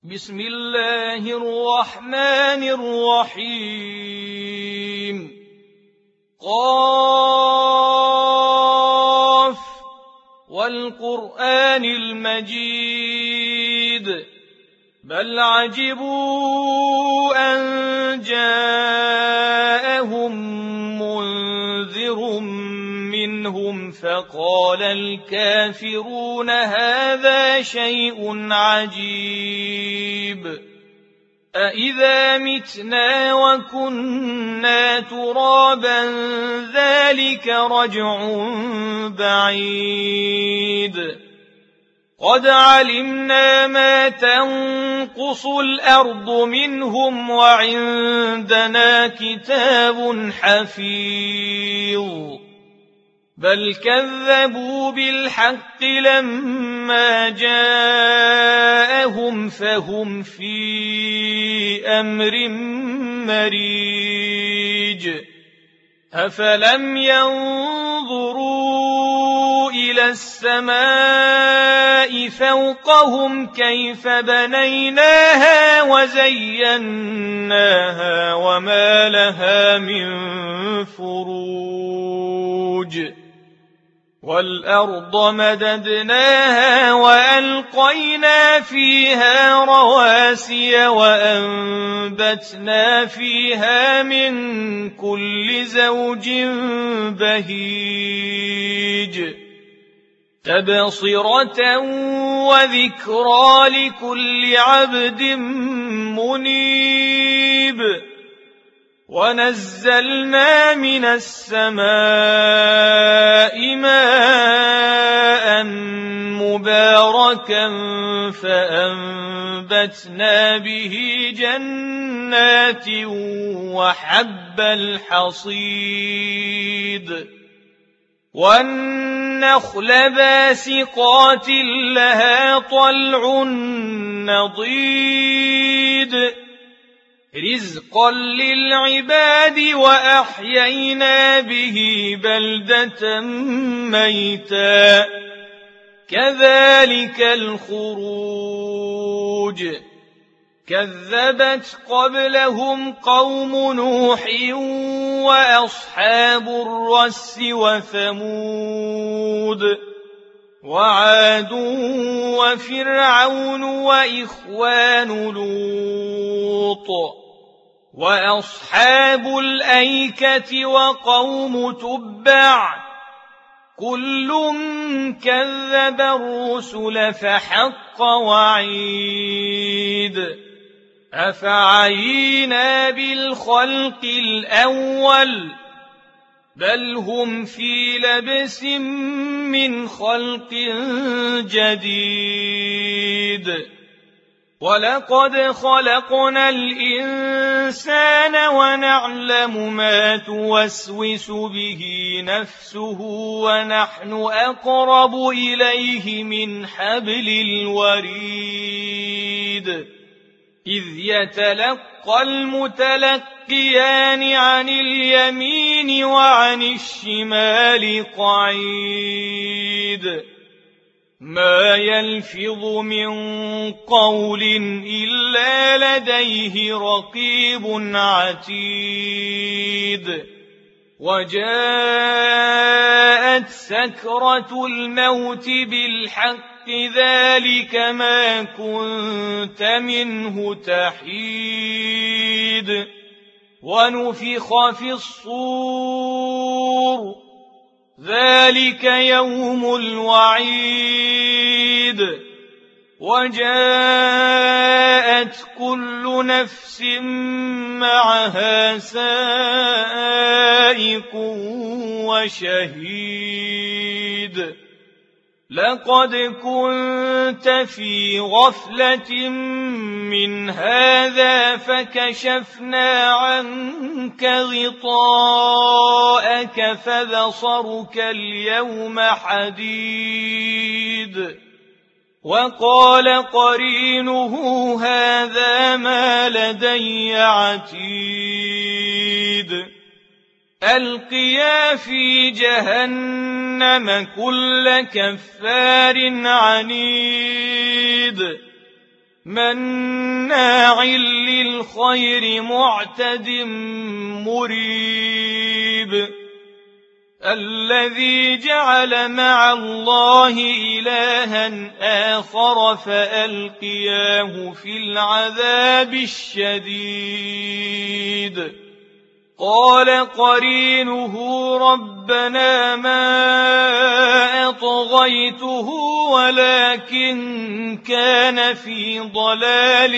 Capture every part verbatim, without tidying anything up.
بسم الله الرحمن الرحيم قاف والقرآن المجيد بل عجبوا أن جاءهم منذر منهم فقال الكافرون هذا شيء عجيب أإذا متنا وكنا ترابا ذلك رجع بعيد قد علمنا ما تنقص الأرض منهم وعندنا كتاب حفيظ بل كذبوا بالحق لما جاءهم فهم في أمر مريج أفلم ينظروا إلى السماء فوقهم كيف بنيناها وزيناها وما لها من فروج والأرض مددناها وألقينا فيها رواسي وأنبتنا فيها من كل زوج بهيج تبصرة وذكرى لكل عبد منيب ونزلنا من السماء ماء مباركا فأنبتنا به جنات وحب الحصيد والنخل باسقات لها طلع نضيد رزقا للعباد وأحيينا به بلدة ميتا كذلك الخروج كذبت قبلهم قوم نوح وأصحاب الرس وثمود وعاد وفرعون وإخوان لوط وأصحاب الأيكة وقوم تبع كل كذب الرسل فحق وعيد أفعينا بالخلق الأول بل هم في لبس من خلق جديد ولقد خلقنا الإنسان ونعلم ما توسوس به نفسه ونحن أقرب إليه من حبل الوريد إذ يتلقى المتلقيان عن اليمين وعن الشمال قعيد ما يلفظ من قول إلا لديه رقيب عتيد وجاءت سكرة الموت بالحق ذلك ما كنت منه تحيد ونفخ في الصور ذلك يوم الوعيد وجاءت كل نفس معها سائق وشهيد لقد كنت في غفلة من هذا فكشفنا عنك غطاءك فبصرك اليوم حديد وقال قرينه هذا ما لدي عتيد ألقيا في جهنم كل كفار عنيد مناع للخير معتد مريب الذي جعل مع الله إلها آخر فألقياه في العذاب الشديد قال قرينه ربنا ما أطغيته ولكن كان في ضلال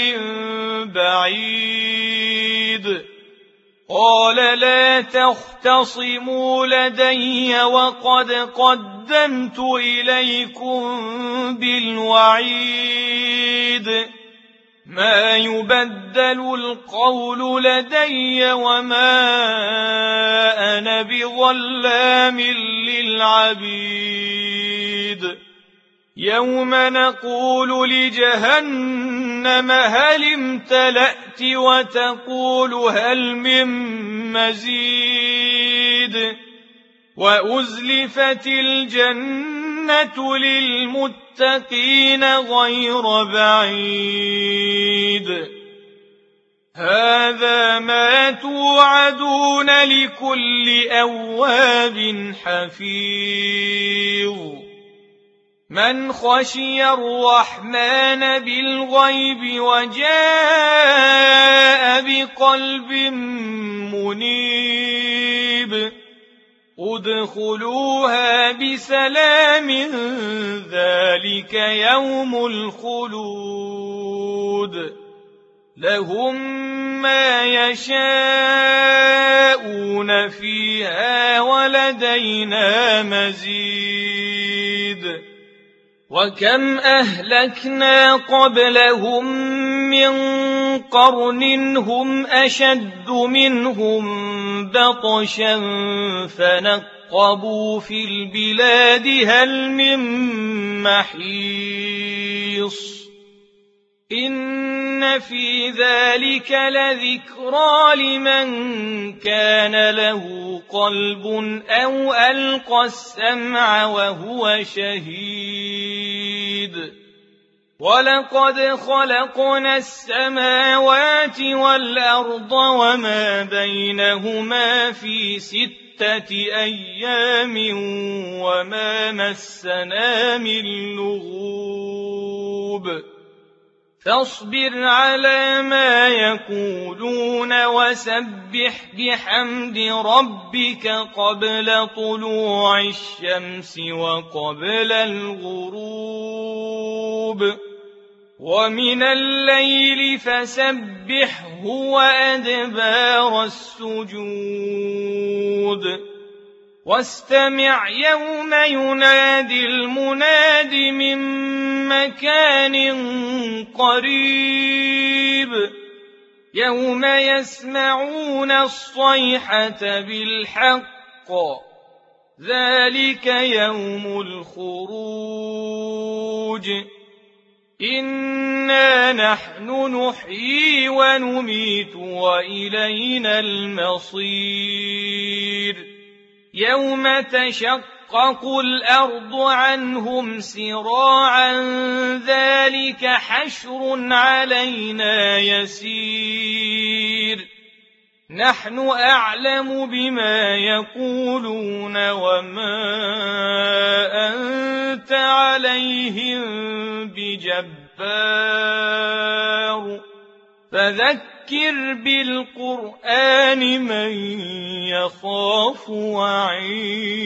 بعيد قال لا تختصموا لدي وقد قدمت إليكم بالوعيد ما يبدل القول لدي وما أنا بظلام للعبيد يوم نقول لجهنم هل امتلأت وتقول هل من مزيد وأزلفت الجنة للمتقين غير بعيد هذا ما توعدون لكل أواب حفيظ من خشي الرحمن بالغيب وجاء بقلب منيب ادخلوها بسلام ذلك يوم الخلود لهم ما يشاءون فيها ولدينا مزيد وكم أهلكنا قبلهم من قرن هم أشد منهم بطشا فنقبوا في البلاد هل من محيص إن في ذلك لذكرى لمن كان له قلب أو ألقى السمع وهو شهيد ولقد خلقنا السماوات والأرض وما بينهما في ستة أيام وما مسنا من لغوب فاصبر على ما يقولون وسبح بحمد ربك قبل طلوع الشمس وقبل الغروب ومن الليل فسبحه وأدبار السجود واستمع يوم ينادي المناد من مكان قريب يوم يسمعون الصيحة بالحق ذلك يوم الخروج إنا نحن نحيي ونميت وإلينا المصير يوم تشقق الأرض عنهم سراعا ذلك حشر علينا يسير نحن أعلم بما يقولون وما أنت عليهم بجبار فذكر بالقرآن من يخاف وعيد